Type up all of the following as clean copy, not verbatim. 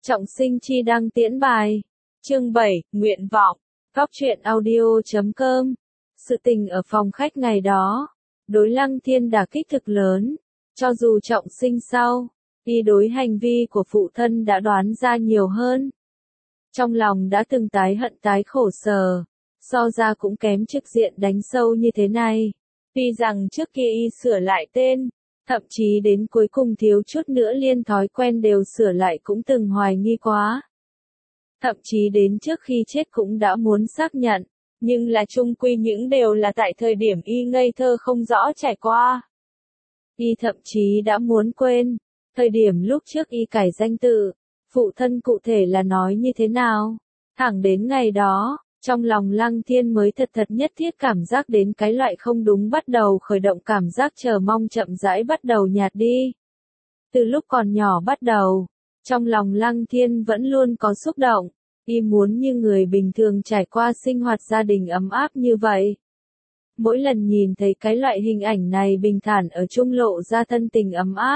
Trọng Sinh chi đăng tiễn bài. Chương 7, nguyện vọng. Góc truyện audio.com. Sự tình ở phòng khách ngày đó, đối Lăng Thiên đả kích thực lớn. Cho dù Trọng Sinh sau, y đối hành vi của phụ thân đã đoán ra nhiều hơn. Trong lòng đã từng tái hận tái khổ sở, so ra cũng kém trực diện đánh sâu như thế này. Tuy rằng trước kia y sửa lại tên, thậm chí đến cuối cùng thiếu chút nữa liên thói quen đều sửa lại cũng từng hoài nghi quá. Thậm chí đến trước khi chết cũng đã muốn xác nhận, nhưng là chung quy những đều là tại thời điểm y ngây thơ không rõ trải qua. Y thậm chí đã muốn quên, thời điểm lúc trước y cải danh tự, phụ thân cụ thể là nói như thế nào. Thẳng đến ngày đó, trong lòng Lăng Thiên mới thật nhất thiết cảm giác đến cái loại không đúng bắt đầu khởi động cảm giác chờ mong chậm rãi bắt đầu nhạt đi. Từ lúc còn nhỏ bắt đầu, trong lòng Lăng Thiên vẫn luôn có xúc động, y muốn như người bình thường trải qua sinh hoạt gia đình ấm áp như vậy. Mỗi lần nhìn thấy cái loại hình ảnh này bình thản ở chung lộ ra thân tình ấm áp,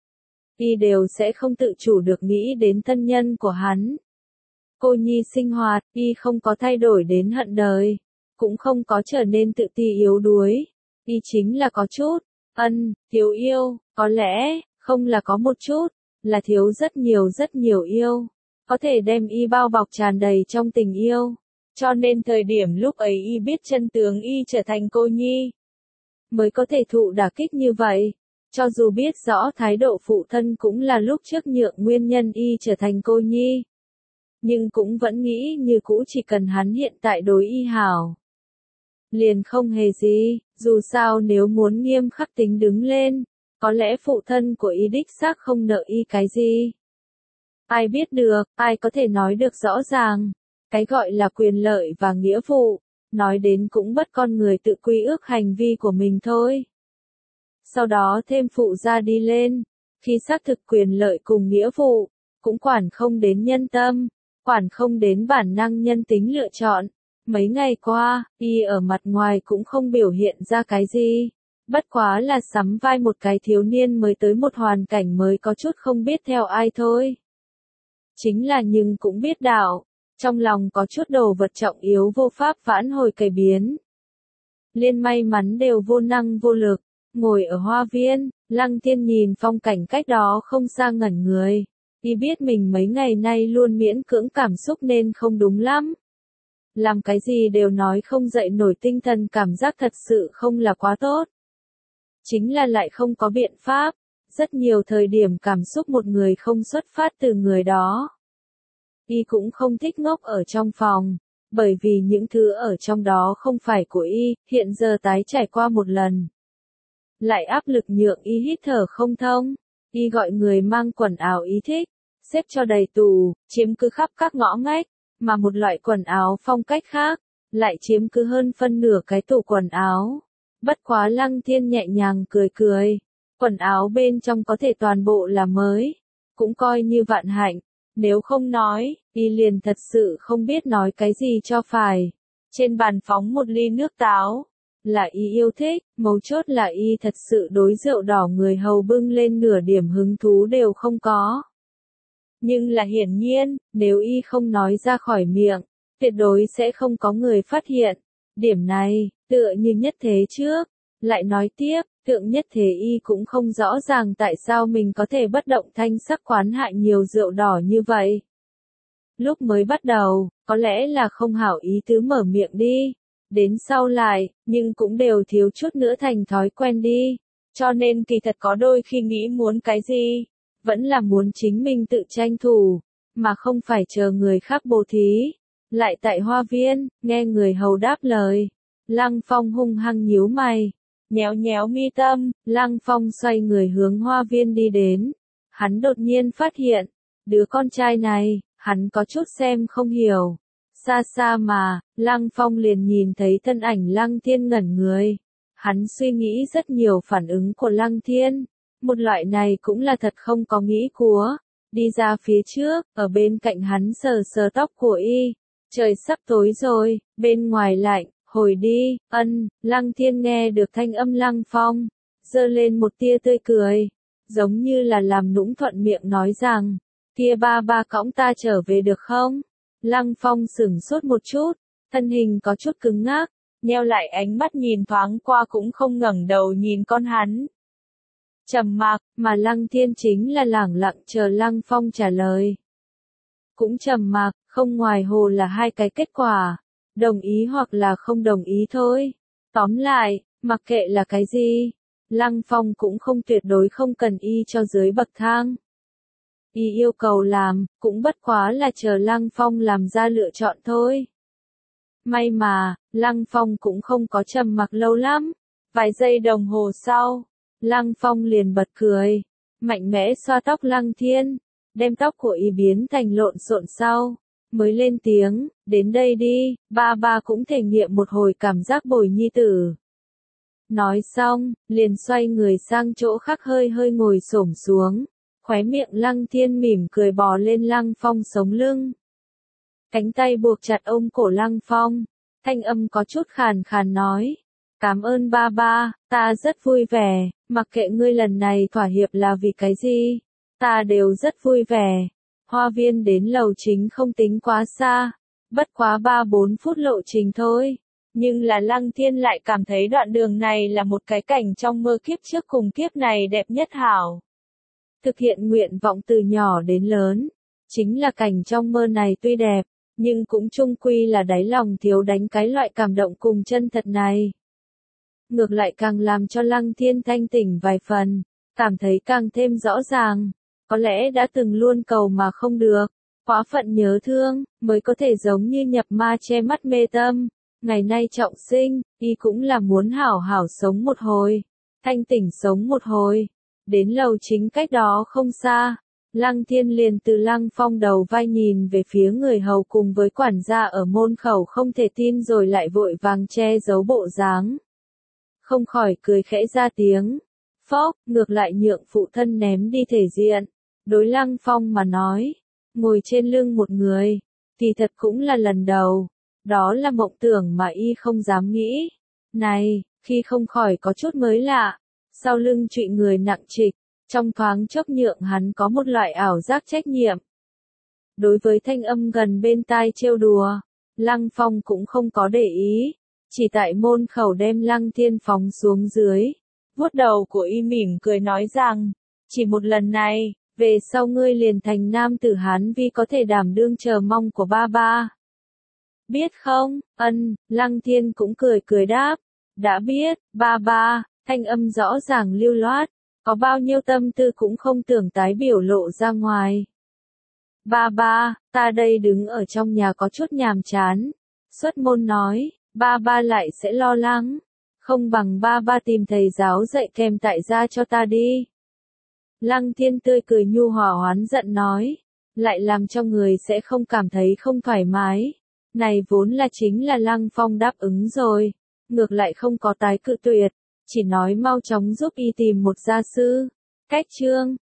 y đều sẽ không tự chủ được nghĩ đến thân nhân của hắn. Cô nhi sinh hoạt, y không có thay đổi đến hận đời, cũng không có trở nên tự ti yếu đuối, y chính là có chút, thiếu yêu, có lẽ, không là có một chút, là thiếu rất nhiều yêu, có thể đem y bao bọc tràn đầy trong tình yêu. Cho nên thời điểm lúc ấy y biết chân tướng y trở thành cô nhi, mới có thể thụ đả kích như vậy. Cho dù biết rõ thái độ phụ thân cũng là lúc trước nhượng nguyên nhân y trở thành cô nhi, nhưng cũng vẫn nghĩ như cũ chỉ cần hắn hiện tại đối y hảo, liền không hề gì. Dù sao nếu muốn nghiêm khắc tính đứng lên, có lẽ phụ thân của y đích xác không nợ y cái gì. Ai biết được, ai có thể nói được rõ ràng. Cái gọi là quyền lợi và nghĩa vụ, nói đến cũng bất con người tự quy ước hành vi của mình thôi. Sau đó thêm phụ ra đi lên, khi xác thực quyền lợi cùng nghĩa vụ, cũng quản không đến nhân tâm, quản không đến bản năng nhân tính lựa chọn. Mấy ngày qua, y ở mặt ngoài cũng không biểu hiện ra cái gì, bất quá là sắm vai một cái thiếu niên mới tới một hoàn cảnh mới có chút không biết theo ai thôi. Chính là nhưng cũng biết đạo, trong lòng có chút đồ vật trọng yếu vô pháp vãn hồi cải biến. Liên may mắn đều vô năng vô lực, ngồi ở hoa viên, Lăng Thiên nhìn phong cảnh cách đó không xa ngẩn người. Y biết mình mấy ngày nay luôn miễn cưỡng cảm xúc nên không đúng lắm. Làm cái gì đều nói không dậy nổi tinh thần, cảm giác thật sự không là quá tốt. Chính là lại không có biện pháp, rất nhiều thời điểm cảm xúc một người không xuất phát từ người đó. Y cũng không thích ngốc ở trong phòng, bởi vì những thứ ở trong đó không phải của y, hiện giờ tái trải qua một lần. Lại áp lực nhượng y hít thở không thông, y gọi người mang quần áo y thích, xếp cho đầy tủ, chiếm cứ khắp các ngõ ngách, mà một loại quần áo phong cách khác, lại chiếm cứ hơn phân nửa cái tủ quần áo. Bất quá Lăng Thiên nhẹ nhàng cười, quần áo bên trong có thể toàn bộ là mới, cũng coi như vạn hạnh. Nếu không nói, y liền thật sự không biết nói cái gì cho phải. Trên bàn phóng một ly nước táo, là y yêu thích, mấu chốt là y thật sự đối rượu đỏ người hầu bưng lên nửa điểm hứng thú đều không có. Nhưng là hiển nhiên, nếu y không nói ra khỏi miệng, tuyệt đối sẽ không có người phát hiện. Điểm này, tựa như nhất thế trước, lại nói tiếp, tượng nhất thế y cũng không rõ ràng tại sao mình có thể bất động thanh sắc quán hại nhiều rượu đỏ như vậy. Lúc mới bắt đầu, có lẽ là không hảo ý tứ mở miệng đi, đến sau lại, nhưng cũng đều thiếu chút nữa thành thói quen đi, cho nên kỳ thật có đôi khi nghĩ muốn cái gì, vẫn là muốn chính mình tự tranh thủ, mà không phải chờ người khác bố thí. Lại tại hoa viên, nghe người hầu đáp lời, Lăng Phong hung hăng nhíu mày, nhéo mi tâm, Lăng Phong xoay người hướng hoa viên đi đến. Hắn đột nhiên phát hiện, đứa con trai này, hắn có chút xem không hiểu. Xa xa mà, Lăng Phong liền nhìn thấy thân ảnh Lăng Thiên ngẩn người. Hắn suy nghĩ rất nhiều phản ứng của Lăng Thiên, một loại này cũng là thật không có nghĩ của. Đi ra phía trước, ở bên cạnh hắn sờ tóc của y. Trời sắp tối rồi, bên ngoài lạnh, hồi đi, Lăng Thiên nghe được thanh âm Lăng Phong, giơ lên một tia tươi cười, giống như là làm nũng thuận miệng nói rằng, Kia ba cõng ta trở về được không? Lăng Phong sửng sốt một chút, thân hình có chút cứng ngắc, nheo lại ánh mắt nhìn thoáng qua cũng không ngẩng đầu nhìn con hắn. Trầm mặc, mà Lăng Thiên chính là lẳng lặng chờ Lăng Phong trả lời. Cũng trầm mặc, không ngoài hồ là hai cái kết quả, đồng ý hoặc là không đồng ý thôi. Tóm lại, mặc kệ là cái gì, Lăng Phong cũng không tuyệt đối không cần y cho dưới bậc thang. Y yêu cầu làm, cũng bất quá là chờ Lăng Phong làm ra lựa chọn thôi. May mà, Lăng Phong cũng không có trầm mặc lâu lắm. Vài giây đồng hồ sau, Lăng Phong liền bật cười, mạnh mẽ xoa tóc Lăng Thiên, đem tóc của y biến thành lộn xộn sau, mới lên tiếng, đến đây đi, ba cũng thể nghiệm một hồi cảm giác bồi nhi tử. Nói xong, liền xoay người sang chỗ khác hơi hơi ngồi xổm xuống, khóe miệng Lăng Thiên mỉm cười bò lên Lăng Phong sống lưng. Cánh tay buộc chặt ôm cổ Lăng Phong, thanh âm có chút khàn khàn nói, cảm ơn ba, ta rất vui vẻ, mặc kệ ngươi lần này thỏa hiệp là vì cái gì, ta đều rất vui vẻ. Hoa viên đến lầu chính không tính quá xa, bất quá 3-4 phút lộ trình thôi. Nhưng là Lăng Thiên lại cảm thấy đoạn đường này là một cái cảnh trong mơ kiếp trước cùng kiếp này đẹp nhất hảo. Thực hiện nguyện vọng từ nhỏ đến lớn, chính là cảnh trong mơ này tuy đẹp, nhưng cũng chung quy là đáy lòng thiếu đánh cái loại cảm động cùng chân thật này. Ngược lại càng làm cho Lăng Thiên thanh tỉnh vài phần, cảm thấy càng thêm rõ ràng, có lẽ đã từng luôn cầu mà không được, quá phận nhớ thương, mới có thể giống như nhập ma che mắt mê tâm. Ngày nay trọng sinh, y cũng là muốn hảo hảo sống một hồi, thanh tỉnh sống một hồi. Đến lầu chính cách đó không xa, Lăng Thiên liền từ Lăng Phong đầu vai nhìn về phía người hầu cùng với quản gia ở môn khẩu không thể tin rồi lại vội vàng che giấu bộ dáng. Không khỏi cười khẽ ra tiếng, phốc, ngược lại nhượng phụ thân ném đi thể diện. Đối Lăng Phong mà nói, ngồi trên lưng một người, kỳ thật cũng là lần đầu. Đó là mộng tưởng mà y không dám nghĩ. Này, khi không khỏi có chút mới lạ, sau lưng trụy người nặng trịch, trong thoáng chốc nhượng hắn có một loại ảo giác trách nhiệm. Đối với thanh âm gần bên tai trêu đùa, Lăng Phong cũng không có để ý, chỉ tại môn khẩu đem Lăng Thiên phóng xuống dưới. Vuốt đầu của y mỉm cười nói rằng, chỉ một lần này, về sau ngươi liền thành nam tử Hán Vi có thể đảm đương chờ mong của ba. Biết không, Lăng Thiên cũng cười đáp, đã biết, ba, thanh âm rõ ràng lưu loát, có bao nhiêu tâm tư cũng không tưởng tái biểu lộ ra ngoài. Ba, ta đây đứng ở trong nhà có chút nhàm chán, xuất môn nói, ba lại sẽ lo lắng, không bằng ba tìm thầy giáo dạy kèm tại gia cho ta đi. Lăng Thiên tươi cười nhu hòa oán giận nói, lại làm cho người sẽ không cảm thấy không thoải mái. Này vốn là chính là Lăng Phong đáp ứng rồi, ngược lại không có tái cự tuyệt, chỉ nói mau chóng giúp y tìm một gia sư. Cách chương